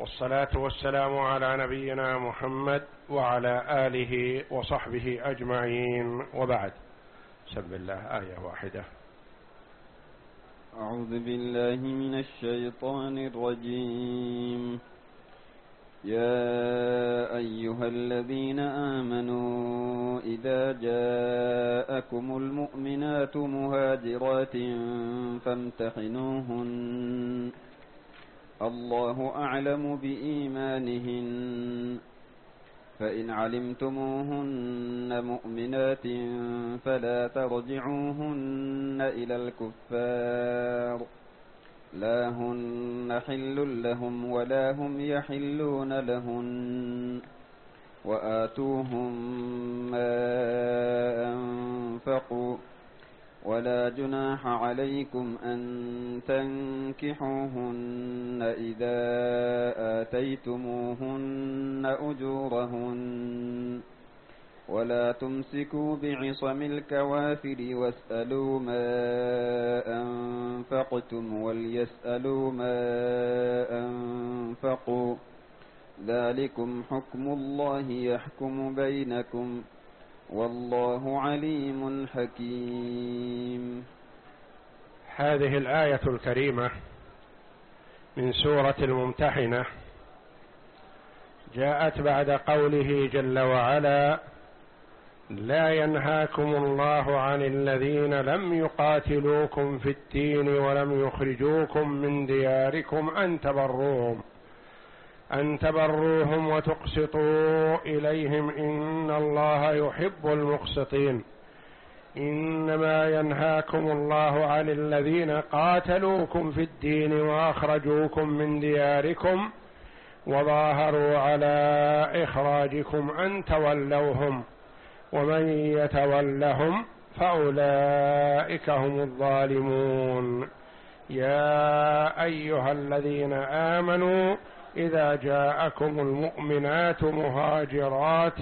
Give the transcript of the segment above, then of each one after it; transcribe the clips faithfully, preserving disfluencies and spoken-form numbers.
والصلاة والسلام على نبينا محمد وعلى آله وصحبه أجمعين، وبعد. بسم الله. آية واحدة. أعوذ بالله من الشيطان الرجيم. يا أيها الذين آمنوا إذا جاءكم المؤمنات مهاجرات فامتحنوهن الله أعلم بإيمانهن فإن علمتموهن مؤمنات فلا ترجعوهن إلى الكفار لا هن حل لهم ولا هم يحلون لهن وآتوهم ما أنفقوا ولا جناح عليكم أن تنكحوهن إذا آتيتموهن أجورهن ولا تمسكوا بعصم الكوافر واسألوا ما أنفقتم وليسألوا ما أنفقوا ذلكم حكم الله يحكم بينكم والله عليم حكيم. هذه الآية الكريمة من سورة الممتحنة جاءت بعد قوله جل وعلا: لا ينهاكم الله عن الذين لم يقاتلوكم في الدين ولم يخرجوكم من دياركم أن تبروهم أن تبروهم وتقسطوا إليهم إن الله يحب المقسطين إنما ينهاكم الله عن الذين قاتلوكم في الدين وأخرجوكم من دياركم وظاهروا على إخراجكم أن تولوهم ومن يتولهم فأولئك هم الظالمون. يا أيها الذين آمنوا إذا جاءكم المؤمنات مهاجرات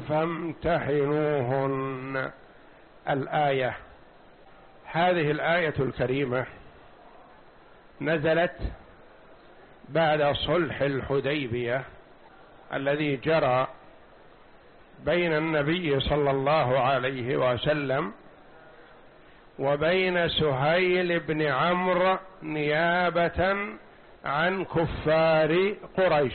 فامتحنوهن. الآية. هذه الآية الكريمة نزلت بعد صلح الحديبية الذي جرى بين النبي صلى الله عليه وسلم وبين سهيل بن عمرو نيابة عن كفار قريش.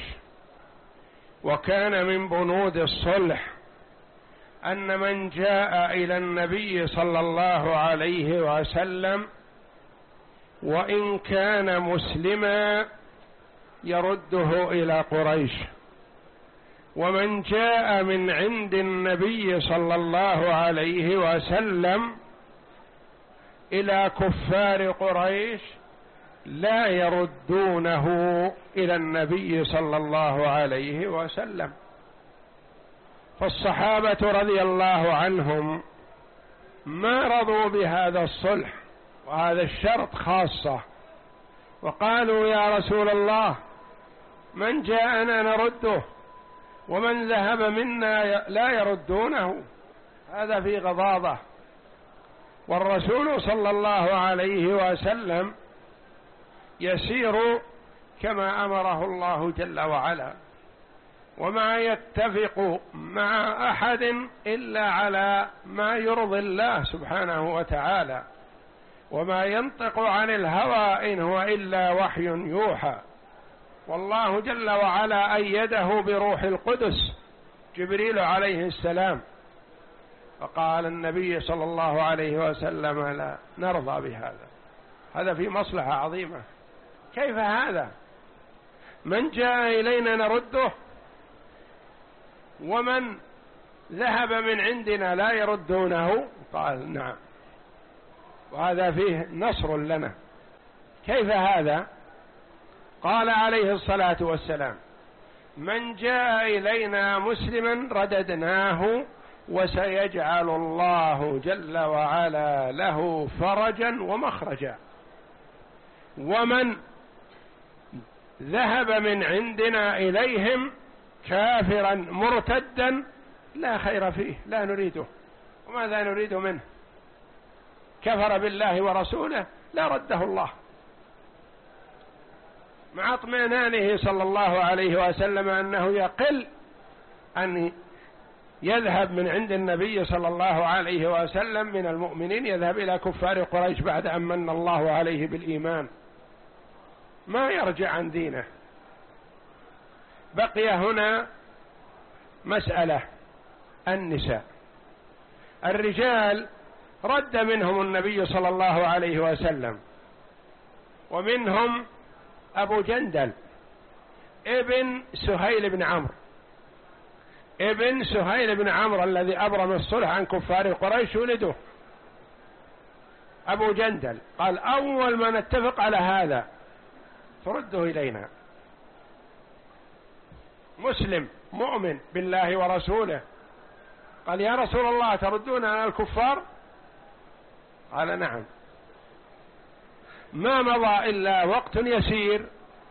وكان من بنود الصلح أن من جاء إلى النبي صلى الله عليه وسلم وإن كان مسلما يرده إلى قريش، ومن جاء من عند النبي صلى الله عليه وسلم إلى كفار قريش لا يردونه إلى النبي صلى الله عليه وسلم. فالصحابة رضي الله عنهم ما رضوا بهذا الصلح وهذا الشرط خاصة، وقالوا: يا رسول الله، من جاءنا نرده ومن ذهب منا لا يردونه. هذا في غضاضة. والرسول صلى الله عليه وسلم يسير كما أمره الله جل وعلا، وما يتفق مع أحد إلا على ما يرضي الله سبحانه وتعالى، وما ينطق عن الهوى إن هو إلا وحي يوحى. والله جل وعلا أيده بروح القدس جبريل عليه السلام، فقال النبي صلى الله عليه وسلم: لا نرضى بهذا، هذا في مصلحة عظيمة. كيف هذا؟ من جاء إلينا نرده ومن ذهب من عندنا لا يردونه؟ قال: نعم، وهذا فيه نصر لنا. كيف هذا؟ قال عليه الصلاة والسلام: من جاء إلينا مسلما رددناه وسيجعل الله جل وعلا له فرجا ومخرجا، ومن ذهب من عندنا إليهم كافرا مرتدا لا خير فيه، لا نريده. وماذا نريد منه؟ كفر بالله ورسوله لا رده الله. مع اطمئنانه صلى الله عليه وسلم أنه يقل أن يذهب من عند النبي صلى الله عليه وسلم من المؤمنين يذهب إلى كفار قريش بعد أن من الله عليه بالإيمان، ما يرجع عن دينه. بقي هنا مسألة النساء. الرجال رد منهم النبي صلى الله عليه وسلم، ومنهم أبو جندل ابن سهيل بن عمرو ابن سهيل بن عمرو الذي أبرم الصلح عن كفار قريش ولده أبو جندل. قال أول ما نتفق على هذا فرده إلينا، مسلم مؤمن بالله ورسوله. قال يا رسول الله تردون على الكفار؟ قال نعم. ما مضى إلا وقت يسير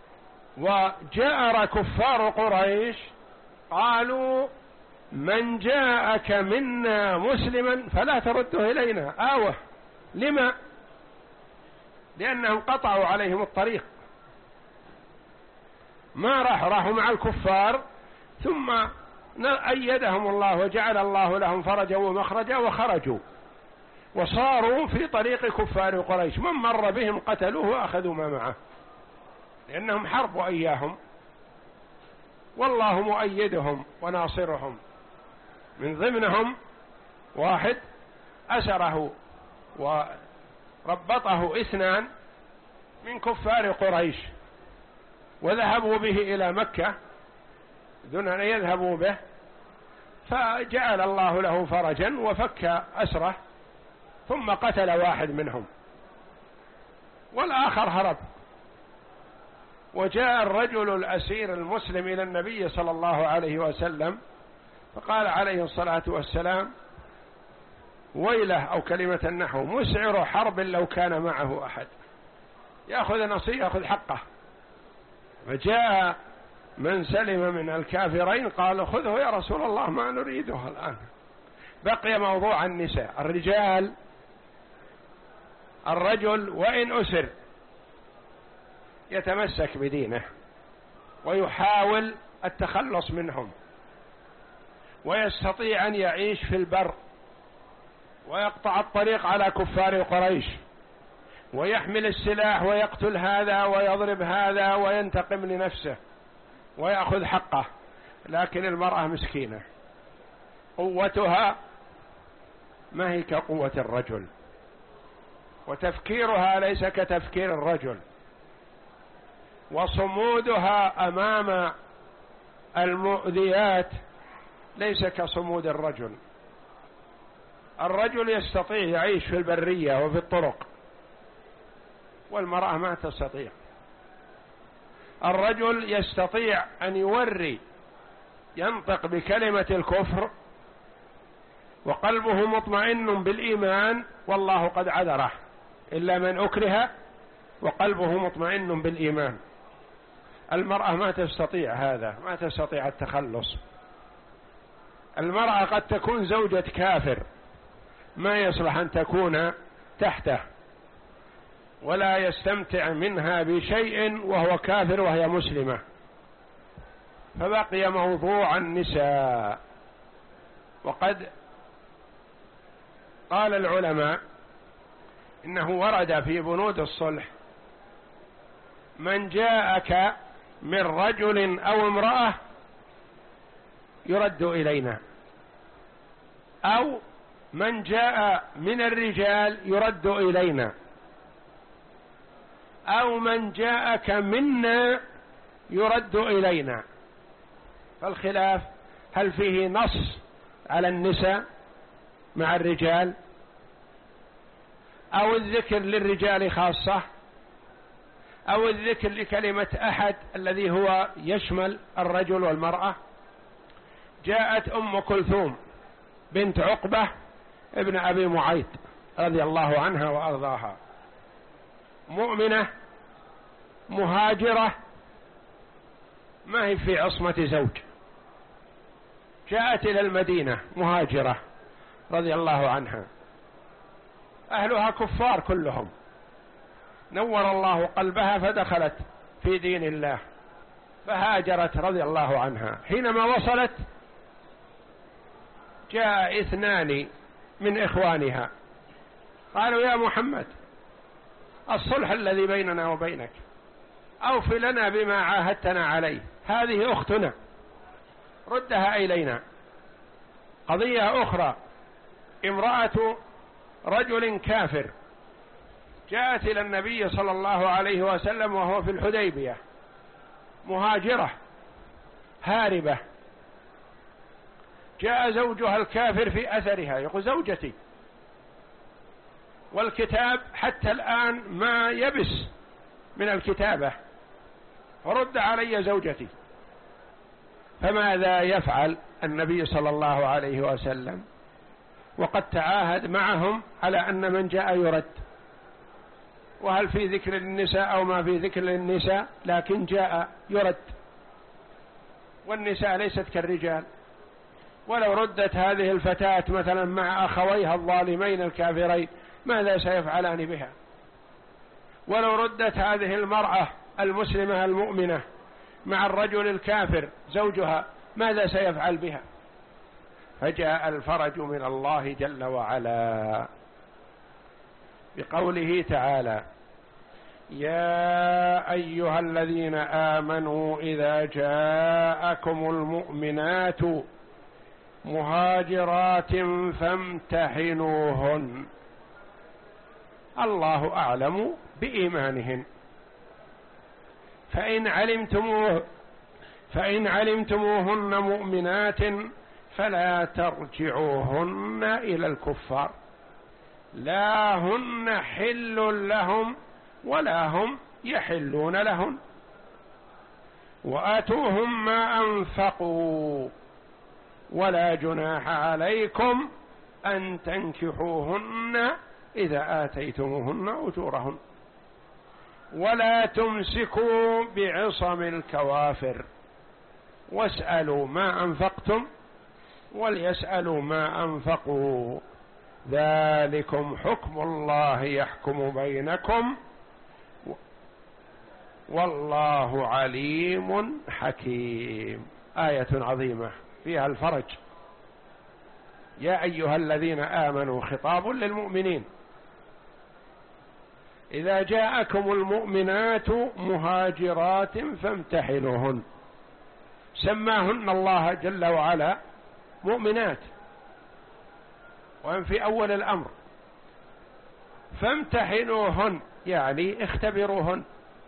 وجاء كفار قريش قالوا من جاءك منا مسلما فلا ترده إلينا. آوه، لما؟ لأنهم قطعوا عليهم الطريق، ما راح راحوا مع الكفار، ثم أيدهم الله وجعل الله لهم فرجا ومخرجا وخرجوا وصاروا في طريق كفار قريش، من مر بهم قتلوه وأخذوا ما معه، لأنهم حربوا إياهم والله مؤيدهم وناصرهم. من ضمنهم واحد أسره وربطه اثنان من كفار قريش وذهبوا به إلى مكة دون أن يذهبوا به، فجعل الله له فرجا وفك أسره، ثم قتل واحد منهم والآخر هرب. وجاء الرجل الأسير المسلم إلى النبي صلى الله عليه وسلم فقال عليه الصلاة والسلام ويله، أو كلمة النحو مسعر حرب لو كان معه أحد، يأخذ نصيحة يأخذ حقه. فجاء من سلم من الكافرين قال خذه يا رسول الله ما نريده الآن. بقي موضوع النساء. الرجال، الرجل وإن أسر يتمسك بدينه ويحاول التخلص منهم، ويستطيع أن يعيش في البر ويقطع الطريق على كفار قريش ويحمل السلاح ويقتل هذا ويضرب هذا وينتقم لنفسه ويأخذ حقه. لكن المرأة مسكينة، قوتها ما هي كقوة الرجل، وتفكيرها ليس كتفكير الرجل، وصمودها أمام المؤذيات ليس كصمود الرجل. الرجل يستطيع يعيش في البرية وفي الطرق، والمرأة ما تستطيع. الرجل يستطيع أن يوري ينطق بكلمة الكفر وقلبه مطمئن بالإيمان والله قد عذره، إلا من أكره وقلبه مطمئن بالإيمان. المرأة ما تستطيع هذا، ما تستطيع التخلص. المرأة قد تكون زوجة كافر ما يصلح أن تكون تحته، ولا يستمتع منها بشيء وهو كافر وهي مسلمة. فبقي موضوع النساء. وقد قال العلماء إنه ورد في بنود الصلح من جاءك من رجل أو امرأة يرد إلينا، أو من جاء من الرجال يرد إلينا، أو من جاءك منا يرد إلينا. فالخلاف هل فيه نص على النساء مع الرجال، أو الذكر للرجال خاصة، أو الذكر لكلمة أحد الذي هو يشمل الرجل والمرأة. جاءت أم كلثوم بنت عقبة ابن أبي معيط رضي الله عنها وأرضاها، مؤمنة مهاجرة ما هي في عصمة زوج، جاءت إلى المدينة مهاجرة رضي الله عنها، أهلها كفار كلهم، نور الله قلبها فدخلت في دين الله، فهاجرت رضي الله عنها. حينما وصلت جاء اثنان من إخوانها قالوا: يا محمد، الصلح الذي بيننا وبينك، أوف لنا بما عاهدتنا عليه، هذه أختنا ردها إلينا. قضية أخرى، امرأة رجل كافر جاءت إلى النبي صلى الله عليه وسلم وهو في الحديبية، مهاجرة هاربة، جاء زوجها الكافر في أثرها يقول: زوجتي، والكتاب حتى الآن ما يبس من الكتابة، فرد علي زوجتي. فماذا يفعل النبي صلى الله عليه وسلم وقد تعاهد معهم على أن من جاء يرد؟ وهل في ذكر للنساء أو ما في ذكر للنساء؟ لكن جاء يرد، والنساء ليست كالرجال. ولو ردت هذه الفتاة مثلا مع أخويها الظالمين الكافرين ماذا سيفعلان بها؟ ولو ردت هذه المرأة المسلمة المؤمنة مع الرجل الكافر زوجها ماذا سيفعل بها؟ فجاء الفرج من الله جل وعلا بقوله تعالى: يا أيها الذين آمنوا إذا جاءكم المؤمنات مهاجرات فامتحنوهن، الله أعلم بإيمانهن، فإن علمتموه فإن علمتموهن مؤمنات فلا ترجعوهن إلى الكفار، لا هن حل لهم ولا هم يحلون لهن، وآتوهم ما أنفقوا ولا جناح عليكم أن تنكحوهن إذا آتيتموهن أجورهن، ولا تمسكوا بعصم الكوافر، واسألوا ما أنفقتم وليسألوا ما أنفقوا، ذلكم حكم الله يحكم بينكم والله عليم حكيم. آية عظيمة فيها الفرج. يا أيها الذين آمنوا خطاب للمؤمنين: إذا جاءكم المؤمنات مهاجرات فامتحنوهن، سماهن الله جل وعلا مؤمنات وهم في أول الأمر، فامتحنوهن يعني اختبروهن،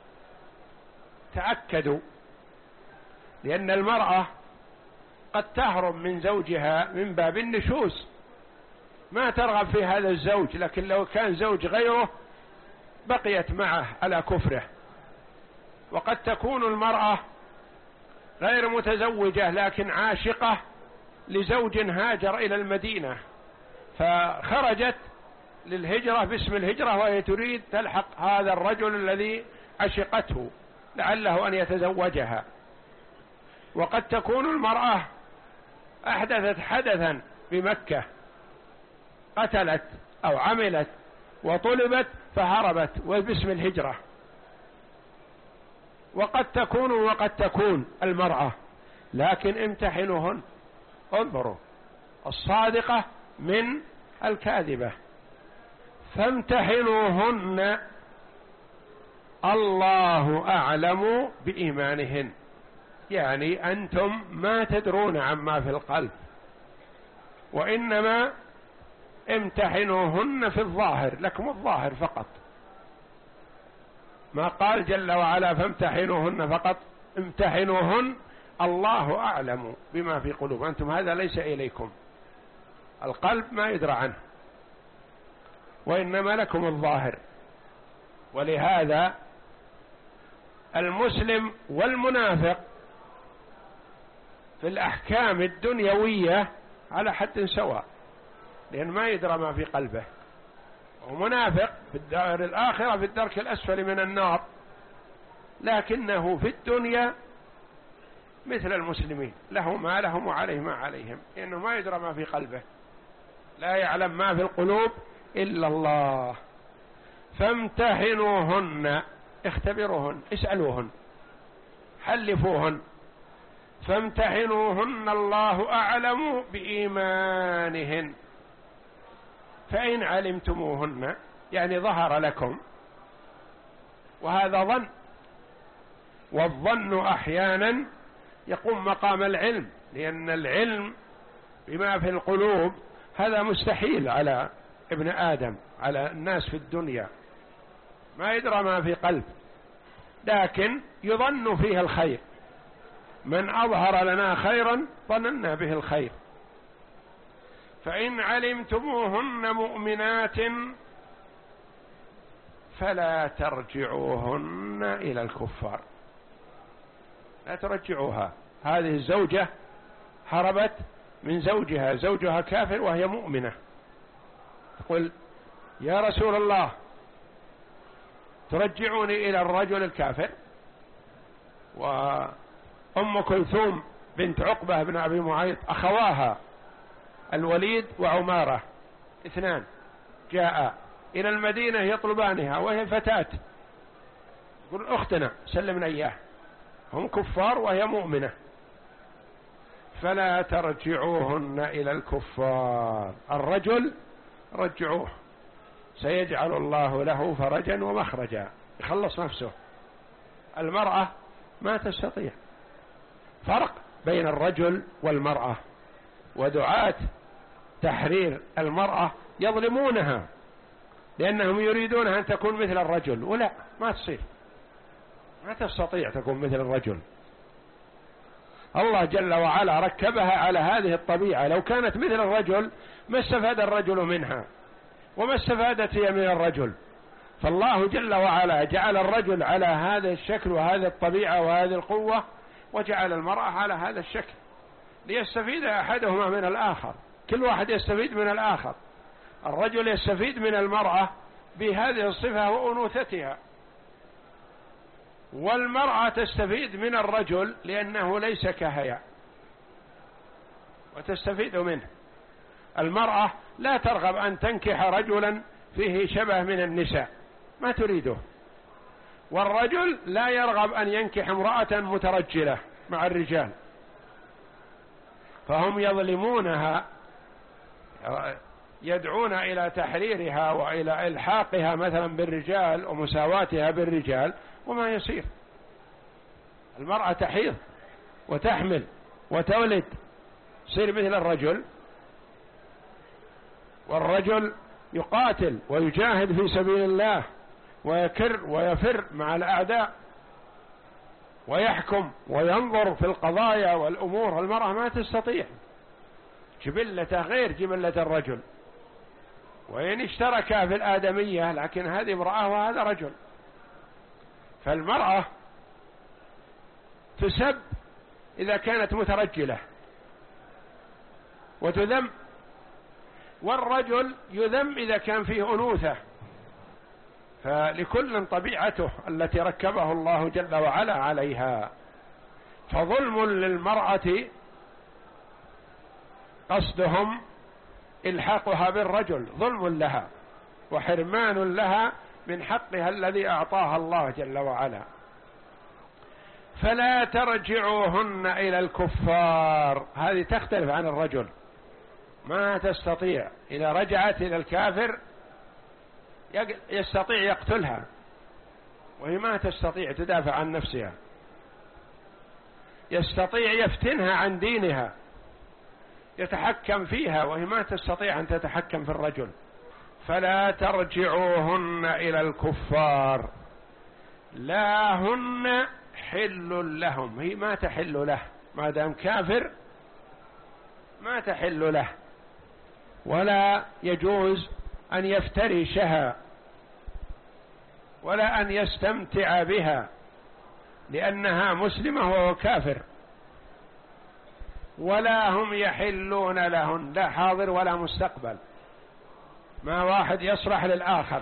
تأكدوا، لأن المرأة قد تهرب من زوجها من باب النشوز، ما ترغب في هذا الزوج، لكن لو كان زوج غيره بقيت معه على كفره. وقد تكون المرأة غير متزوجة لكن عاشقة لزوج هاجر إلى المدينة، فخرجت للهجرة باسم الهجرة وهي تريد تلحق هذا الرجل الذي عشقته لعله أن يتزوجها. وقد تكون المرأة أحدثت حدثا بمكة، قتلت أو عملت وطلبت فهربت وباسم الهجرة. وقد تكون وقد تكون المرأة، لكن امتحنوهن، انظروا الصادقة من الكاذبة، فامتحنوهن الله أعلم بإيمانهن، يعني أنتم ما تدرون عما في القلب، وإنما امتحنوهن في الظاهر، لكم الظاهر فقط، ما قال جل وعلا فامتحنوهن فقط، امتحنوهن الله أعلم بما في قلوب، أنتم هذا ليس إليكم، القلب ما يدرى عنه، وإنما لكم الظاهر. ولهذا المسلم والمنافق في الأحكام الدنيوية على حد سواء، لأن ما يدرى ما في قلبه، ومنافق في الدار الآخرة في الدرك الأسفل من النار، لكنه في الدنيا مثل المسلمين، له ما لهم وعليه ما عليهم، لأنه ما يدرى ما في قلبه، لا يعلم ما في القلوب إلا الله. فامتحنوهن، اختبروهن، اسألوهن حلفوهن فامتحنوهن الله أعلم بإيمانهن، فإن علمتموهن يعني ظهر لكم، وهذا ظن، والظن أحيانا يقوم مقام العلم، لأن العلم بما في القلوب هذا مستحيل على ابن آدم، على الناس في الدنيا، ما يدرى ما في قلب، لكن يظن فيه الخير، من أظهر لنا خيرا ظننا به الخير. فإن علمتموهن مؤمنات فلا ترجعوهن إلى الكفار، لا ترجعوها. هذه الزوجة هربت من زوجها، زوجها كافر وهي مؤمنة، تقول يا رسول الله ترجعوني إلى الرجل الكافر. وأم كلثوم بنت عقبة بن أبي معيط أخواها الوليد وعمارة اثنان جاء إلى المدينة يطلبانها وهي فتاة، يقول أختنا سلمنا إياه، هم كفار وهي مؤمنة. فلا ترجعوهن إلى الكفار، الرجل رجعوه سيجعل الله له فرجا ومخرجا يخلص نفسه. المرأة ما تستطيع. فرق بين الرجل والمرأة، ودعاة تحرير المرأة يظلمونها لأنهم يريدون أن تكون مثل الرجل، ولا ما تصير، ما تستطيع تكون مثل الرجل. الله جل وعلا ركبها على هذه الطبيعة، لو كانت مثل الرجل ما استفاد الرجل منها وما استفادت هي من الرجل. فالله جل وعلا جعل الرجل على هذا الشكل وهذه الطبيعة وهذه القوة، وجعل المرأة على هذا الشكل ليستفيد أحدهما من الآخر، كل واحد يستفيد من الآخر. الرجل يستفيد من المرأة بهذه الصفة وأنوثتها، والمرأة تستفيد من الرجل لأنه ليس كهيئة وتستفيد منه. المرأة لا ترغب أن تنكح رجلا فيه شبه من النساء، ما تريده، والرجل لا يرغب أن ينكح امرأة مترجلة مع الرجال، فهم يظلمونها، يدعون إلى تحريرها وإلى إلحاقها مثلا بالرجال ومساواتها بالرجال، وما يصير. المرأة تحيض وتحمل وتولد، تصير مثل الرجل، والرجل يقاتل ويجاهد في سبيل الله ويكر ويفر مع الأعداء ويحكم وينظر في القضايا والأمور. المرأة ما تستطيع، جبلته غير جبلة الرجل، وإن اشتركا في الآدمية لكن هذه امرأة وهذا رجل. فالمرأة تسب إذا كانت مترجلة وتذم، والرجل يذم إذا كان فيه أنوثة. فلكل طبيعته التي ركبه الله جل وعلا عليها. فظلم للمرأة قصدهم إلحاقها بالرجل، ظلم لها وحرمان لها من حقها الذي أعطاها الله جل وعلا. فلا ترجعوهن إلى الكفار، هذه تختلف عن الرجل، ما تستطيع. إذا رجعت إلى الكافر يستطيع يقتلها، وهي ما تستطيع تدافع عن نفسها، يستطيع يفتنها عن دينها، يتحكم فيها، وهي ما تستطيع أن تتحكم في الرجل. فلا ترجعوهن إلى الكفار لا هن حل لهم، هي ما تحل له ما دام كافر، ما تحل له، ولا يجوز أن يفترشها ولا أن يستمتع بها لأنها مسلمة وهو كافر، ولا هم يحلون لهن، لا حاضر ولا مستقبل، ما واحد يصلح للآخر.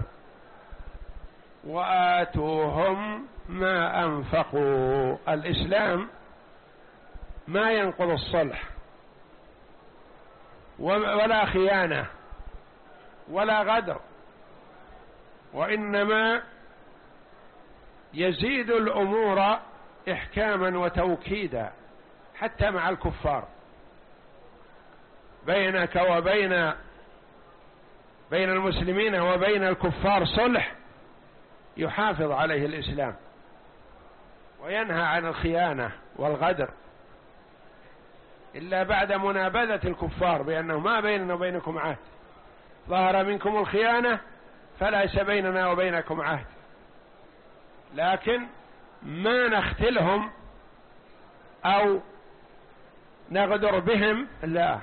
وآتوهم ما أنفقوا، الإسلام ما ينقض الصلح ولا خيانة ولا غدر، وإنما يزيد الأمور إحكاما وتوكيدا حتى مع الكفار، بينك وبين بين المسلمين وبين الكفار صلح يحافظ عليه الإسلام وينهى عن الخيانة والغدر، إلا بعد منابذة الكفار بأنه ما بيننا وبينكم عهد، ظهر منكم الخيانة فليس بيننا وبينكم عهد، لكن ما نختلهم أو نغدر بهم، لا.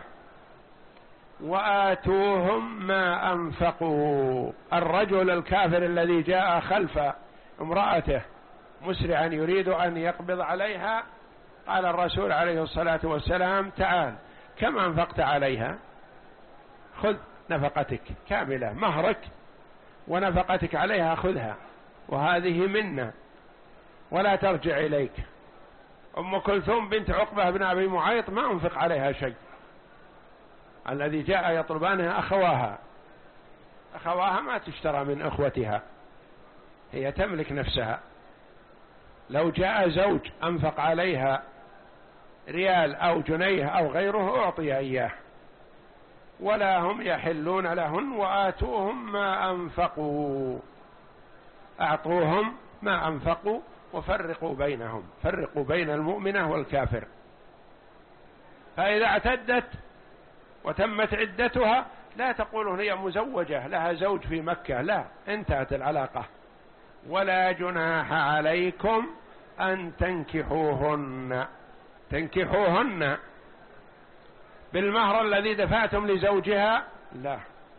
وآتوهم ما أنفقوا. الرجل الكافر الذي جاء خلف امرأته مسرعا يريد أن يقبض عليها، قال الرسول عليه الصلاة والسلام: تعال، كم أنفقت عليها؟ خذ نفقتك كاملة، مهرك ونفقتك عليها خذها، وهذه منا ولا ترجع إليك. أم كلثوم بنت عقبة بن أبي معيط ما أنفق عليها شيء، الذي جاء يطلبانها أخواها، أخواها ما تشترى من أخوتها، هي تملك نفسها. لو جاء زوج أنفق عليها ريال أو جنيه أو غيره أعطي إياه، ولا هم يحلون لهن. وآتوهم ما أنفقوا، أعطوهم ما أنفقوا وفرقوا بينهم، فرقوا بين المؤمنة والكافر. فإذا اعتدت وتمت عدتها لا تقولون هي مزوجة لها زوج في مكة، لا، انتهت العلاقة. ولا جناح عليكم أن تنكحوهن، تنكحوهن بالمهر الذي دفعتم لزوجها، لا،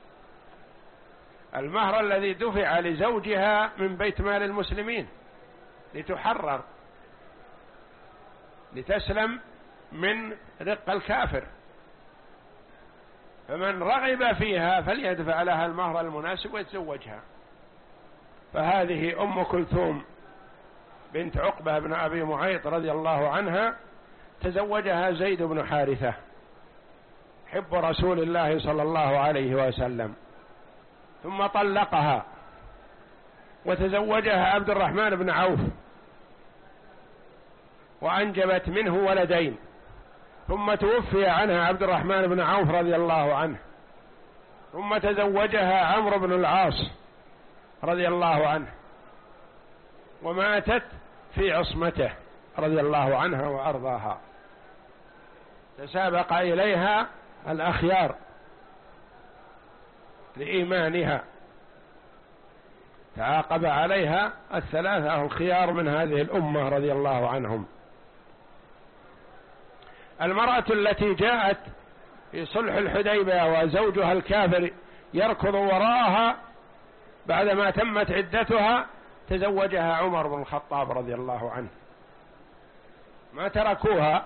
المهر الذي دفع لزوجها من بيت مال المسلمين لتحرر، لتسلم من رق الكافر، فمن رغب فيها فليدفع لها المهر المناسب ويتزوجها. فهذه أم كلثوم بنت عقبة بن أبي معيط رضي الله عنها تزوجها زيد بن حارثة حب رسول الله صلى الله عليه وسلم، ثم طلقها وتزوجها عبد الرحمن بن عوف وأنجبت منه ولدين، ثم توفي عنها عبد الرحمن بن عوف رضي الله عنه، ثم تزوجها عمرو بن العاص رضي الله عنه وماتت في عصمته رضي الله عنها وأرضاها. تسابق إليها الأخيار لإيمانها، تعاقب عليها الثلاثة الخيار من هذه الأمة رضي الله عنهم. المرأة التي جاءت في صلح الحديبية وزوجها الكافر يركض وراءها بعدما تمت عدتها، تزوجها عمر بن الخطاب رضي الله عنه، ما تركوها،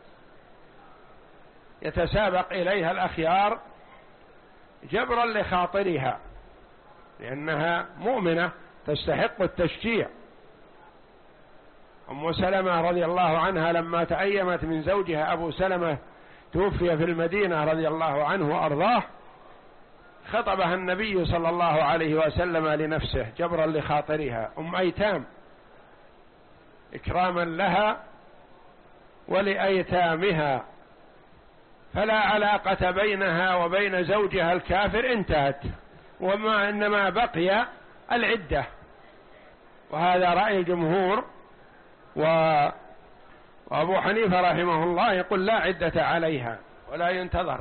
يتسابق إليها الأخيار جبرا لخاطرها، لأنها مؤمنة تستحق التشجيع. أم سلمة رضي الله عنها لما تأيمت من زوجها أبو سلمة توفي في المدينة رضي الله عنه وأرضاه، خطبها النبي صلى الله عليه وسلم لنفسه جبرا لخاطرها، أم أيتام، إكراما لها ولأيتامها، فلا علاقة بينها وبين زوجها الكافر، انتهت، وما إنما بقي العدة. وهذا رأي الجمهور، وأبو حنيفة رحمه الله يقول لا عدة عليها ولا ينتظر،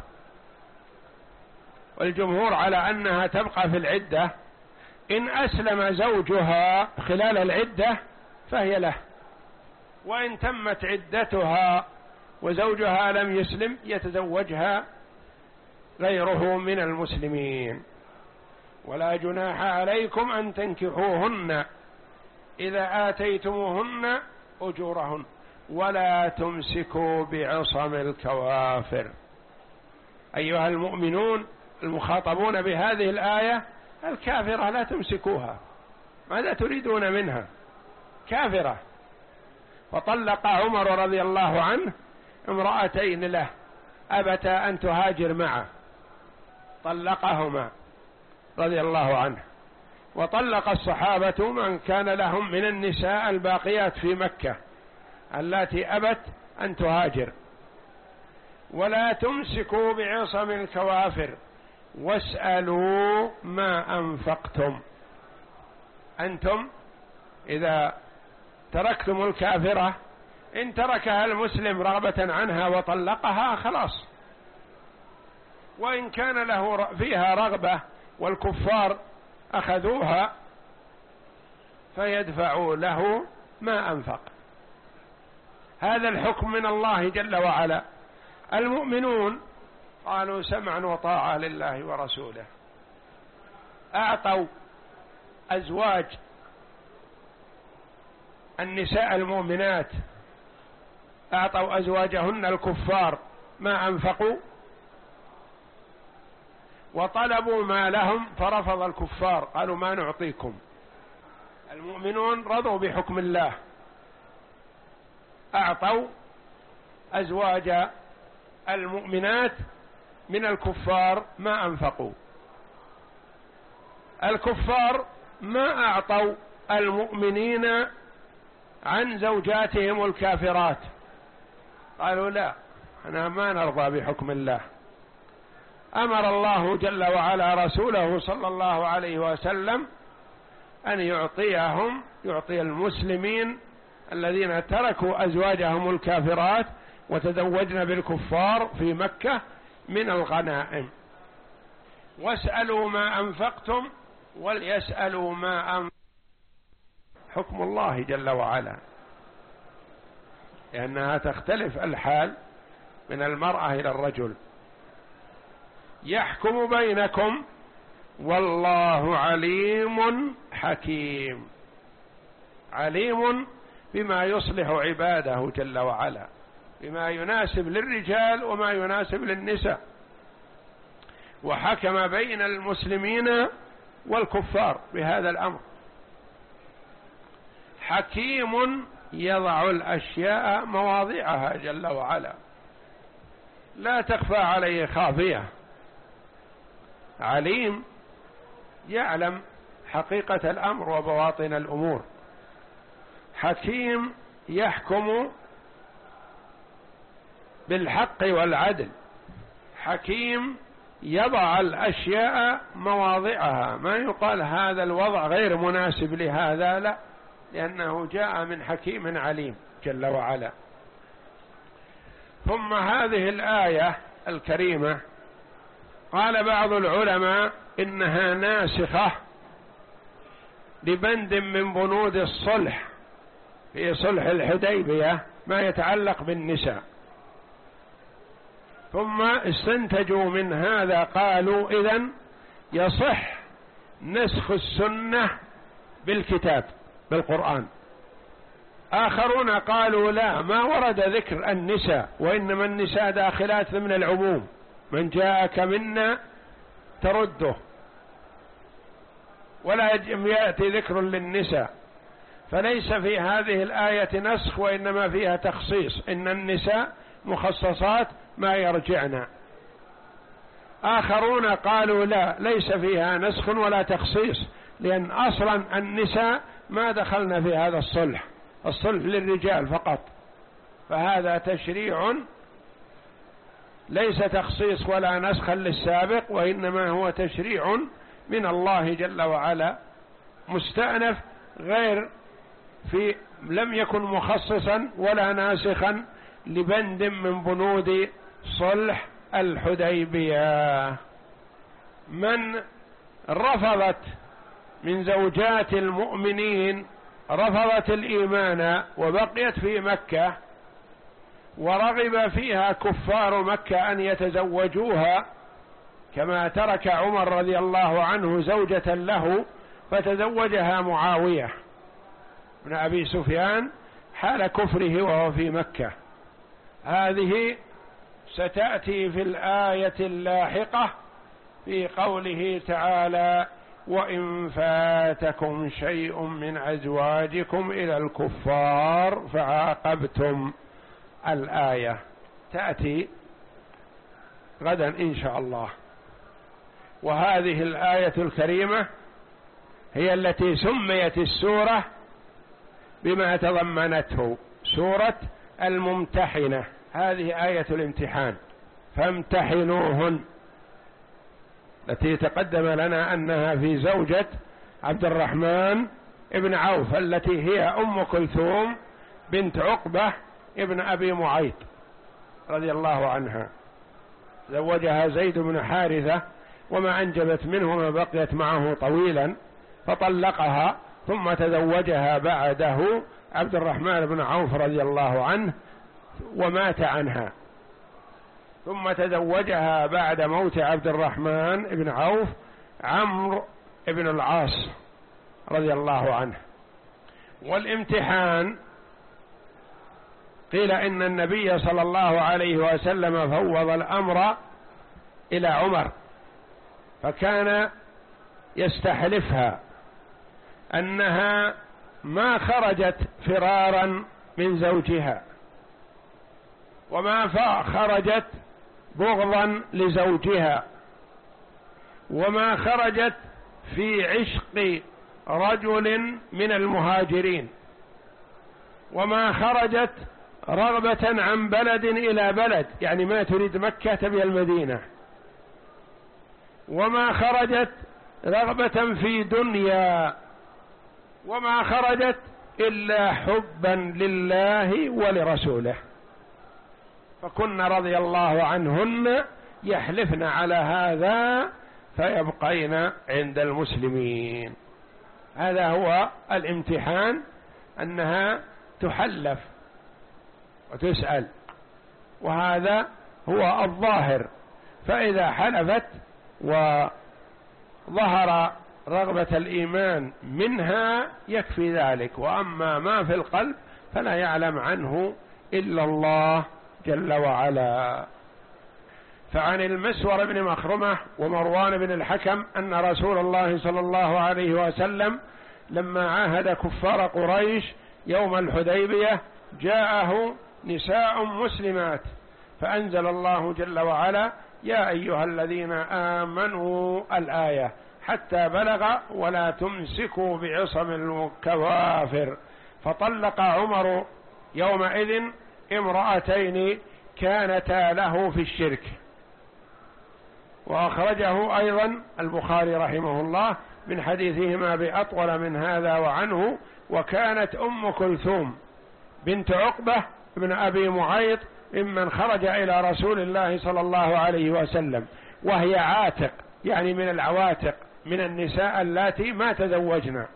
والجمهور على أنها تبقى في العدة، إن أسلم زوجها خلال العدة فهي له، وإن تمت عدتها وزوجها لم يسلم يتزوجها غيره من المسلمين. ولا جناح عليكم أن تنكحوهن إذا آتيتموهن أجورهن ولا تمسكوا بعصم الكوافر. أيها المؤمنون المخاطبون بهذه الآية، الكافرة لا تمسكوها، ماذا تريدون منها؟ كافرة. وطلق عمر رضي الله عنه امرأتين له أبتا أن تهاجر معه، طلقهما رضي الله عنه. وطلق الصحابة من كان لهم من النساء الباقيات في مكة التي أبت أن تهاجر. ولا تمسكوا بعصم الكوافر واسألوا ما أنفقتم. أنتم إذا تركتم الكافرة، إن تركها المسلم رغبة عنها وطلقها خلاص، وإن كان له فيها رغبة والكفار أخذوها فيدفعوا له ما أنفق. هذا الحكم من الله جل وعلا. المؤمنون قالوا سمعا وطاعة لله ورسوله، أعطوا أزواج النساء المؤمنات، أعطوا أزواجهن الكفار ما أنفقوا، وطلبوا ما لهم فرفض الكفار، قالوا ما نعطيكم. المؤمنون رضوا بحكم الله، أعطوا أزواج المؤمنات من الكفار ما أنفقوا. الكفار ما أعطوا المؤمنين عن زوجاتهم الكافرات، قالوا لا، أنا ما نرضى بحكم الله. أمر الله جل وعلا رسوله صلى الله عليه وسلم أن يعطيهم، يعطي المسلمين الذين تركوا أزواجهم الكافرات وتزوجن بالكفار في مكة من الغنائم. واسألوا ما أنفقتم وليسألوا ما أنفقتم. حكم الله جل وعلا، لأنها تختلف الحال من المرأة إلى الرجل. يحكم بينكم والله عليم حكيم، عليم بما يصلح عباده جل وعلا، بما يناسب للرجال وما يناسب للنساء. وحكم بين المسلمين والكفار بهذا الأمر. حكيم يضع الأشياء مواضعها جل وعلا، لا تخفى عليه خافية. عليم يعلم حقيقة الأمر وبواطن الأمور. حكيم يحكم بالحق والعدل. حكيم يضع الأشياء مواضعها، ما يقال هذا الوضع غير مناسب لهذا، لا، لأنه جاء من حكيم عليم جل وعلا. ثم هذه الآية الكريمة قال بعض العلماء إنها ناسخة لبند من بنود الصلح في صلح الحديبية ما يتعلق بالنساء. ثم استنتجوا من هذا قالوا إذن يصح نسخ السنة بالكتاب بالقرآن. آخرون قالوا لا، ما ورد ذكر النساء، وإنما النساء داخلات ضمن العموم، من جاءك منا ترده، ولا يأتي ذكر للنساء، فليس في هذه الآية نسخ وإنما فيها تخصيص، إن النساء مخصصات ما يرجعن. آخرون قالوا لا، ليس فيها نسخ ولا تخصيص، لأن أصلا النساء ما دخلنا في هذا الصلح، الصلح للرجال فقط، فهذا تشريع ليس تخصيص ولا نسخا للسابق، وإنما هو تشريع من الله جل وعلا مستأنف، غير في لم يكن مخصصا ولا ناسخا لبند من بنود صلح الحديبية. من رفضت من زوجات المؤمنين رفضت الإيمان وبقيت في مكة، ورغب فيها كفار مكة أن يتزوجوها، كما ترك عمر رضي الله عنه زوجة له فتزوجها معاوية بن أبي سفيان حال كفره وهو في مكة. هذه ستأتي في الآية اللاحقة في قوله تعالى: وإن فاتكم شيء من أزواجكم إلى الكفار فعاقبتم. الآية تأتي غدا إن شاء الله. وهذه الآية الكريمة هي التي سميت السورة بما تضمنته، سورة الممتحنة، هذه آية الامتحان، فامتحنوهن، التي تقدم لنا أنها في زوجة عبد الرحمن ابن عوف التي هي أم كلثوم بنت عقبة ابن أبي معيط رضي الله عنها، زوجها زيد بن حارثة وما أنجبت منه ما بقيت معه طويلا فطلقها، ثم تزوجها بعده عبد الرحمن بن عوف رضي الله عنه ومات عنها، ثم تزوجها بعد موت عبد الرحمن بن عوف عمرو بن العاص رضي الله عنه. والامتحان قيل إن النبي صلى الله عليه وسلم فوض الأمر إلى عمر، فكان يستحلفها أنها ما خرجت فرارا من زوجها، وما خرجت بغضا لزوجها، وما خرجت في عشق رجل من المهاجرين، وما خرجت رغبة عن بلد إلى بلد، يعني ما تريد مكة تبي المدينة، وما خرجت رغبة في دنيا، وما خرجت إلا حبا لله ولرسوله، فكن رضي الله عنهن يحلفن على هذا فيبقين عند المسلمين. هذا هو الامتحان، أنها تحلف وتسأل، وهذا هو الظاهر، فإذا حلفت وظهر رغبة الإيمان منها يكفي ذلك، وأما ما في القلب فلا يعلم عنه إلا الله جل وعلا. فعن المسور بن مخرمة ومروان بن الحكم أن رسول الله صلى الله عليه وسلم لما عاهد كفار قريش يوم الحديبية جاءه نساء مسلمات، فأنزل الله جل وعلا يا أيها الذين آمنوا الآية حتى بلغ ولا تمسكوا بعصم الكوافر، فطلق عمر يومئذ امرأتين كانتا له في الشرك. وأخرجه أيضا البخاري رحمه الله من حديثهما بأطول من هذا وعنه. وكانت أم كلثوم بنت عقبة بن أبي معيط ممن خرج إلى رسول الله صلى الله عليه وسلم، وهي عاتق، يعني من العواتق، من النساء اللاتي ما تزوجنا،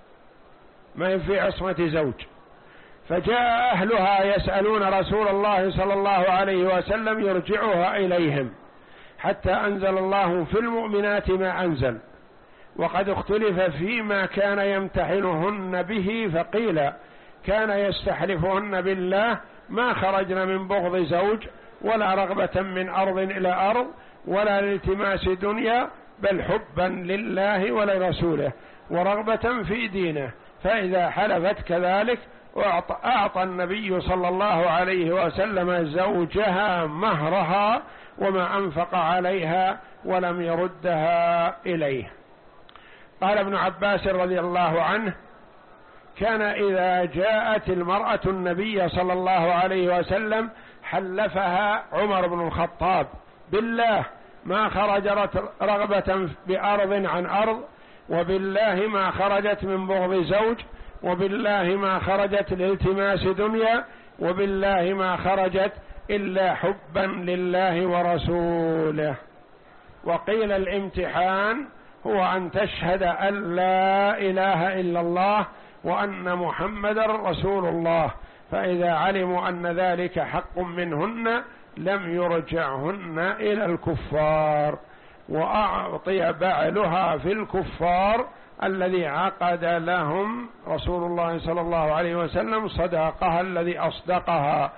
ما في عصمة زوج. فجاء أهلها يسألون رسول الله صلى الله عليه وسلم يرجعها إليهم، حتى أنزل الله في المؤمنات ما أنزل. وقد اختلف فيما كان يمتحنهن به، فقيل كان يستحلفهن بالله ما خرجن من بغض زوج ولا رغبة من أرض إلى أرض ولا لالتماس دنيا، بل حبا لله ولرسوله ورغبة في دينه. فإذا حلفت كذلك أعطى النبي صلى الله عليه وسلم زوجها مهرها وما أنفق عليها ولم يردها إليه. قال ابن عباس رضي الله عنه كان إذا جاءت المرأة النبي صلى الله عليه وسلم حلفها عمر بن الخطاب بالله ما خرجت رغبة بأرض عن أرض، وبالله ما خرجت من بغض زوج، وبالله ما خرجت لالتماس دنيا، وبالله ما خرجت إلا حبا لله ورسوله. وقيل الامتحان هو أن تشهد أن لا إله إلا الله وأن محمدا رسول الله، فإذا علموا أن ذلك حق منهن لم يرجعهن إلى الكفار، وأعطي بعلها في الكفار الذي عقد لهم رسول الله صلى الله عليه وسلم صداقها الذي أصدقها،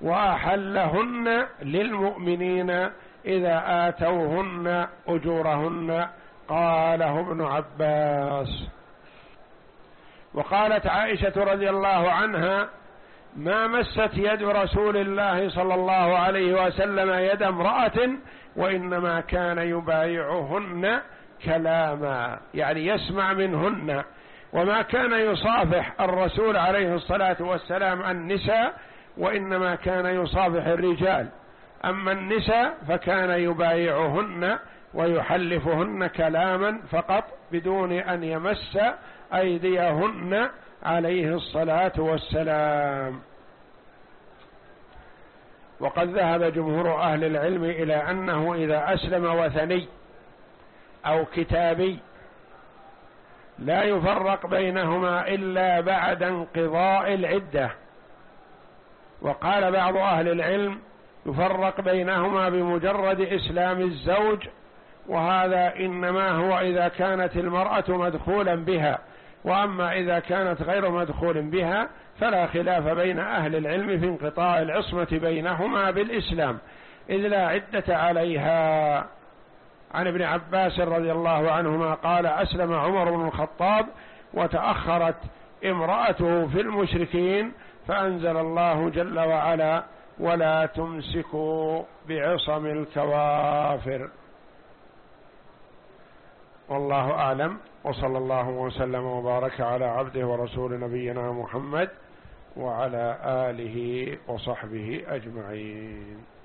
وأحلهن للمؤمنين إذا آتوهن أجورهن، قاله ابن عباس. وقالت عائشة رضي الله عنها ما مست يد رسول الله صلى الله عليه وسلم يد امرأة وإنما كان يبايعهن كلاما، يعني يسمع منهن وما كان يصافح الرسول عليه الصلاة والسلام النساء، وإنما كان يصافح الرجال. أما النساء فكان يبايعهن ويحلفهن كلاما فقط بدون أن يمس أيديهن عليه الصلاة والسلام. وقد ذهب جمهور أهل العلم إلى أنه إذا أسلم وثني أو كتابي لا يفرق بينهما إلا بعد انقضاء العدة. وقال بعض أهل العلم يفرق بينهما بمجرد إسلام الزوج، وهذا إنما هو إذا كانت المرأة مدخولا بها، وأما إذا كانت غير مدخول بها فلا خلاف بين أهل العلم في انقطاع العصمة بينهما بالإسلام، إذ لا عدة عليها. عن ابن عباس رضي الله عنهما قال: أسلم عمر بن الخطاب وتأخرت امرأته في المشركين، فأنزل الله جل وعلا: ولا تمسكوا بعصم الكوافر. والله أعلم، وصلى الله وسلم وبارك على عبده ورسول نبينا محمد وعلى آله وصحبه أجمعين.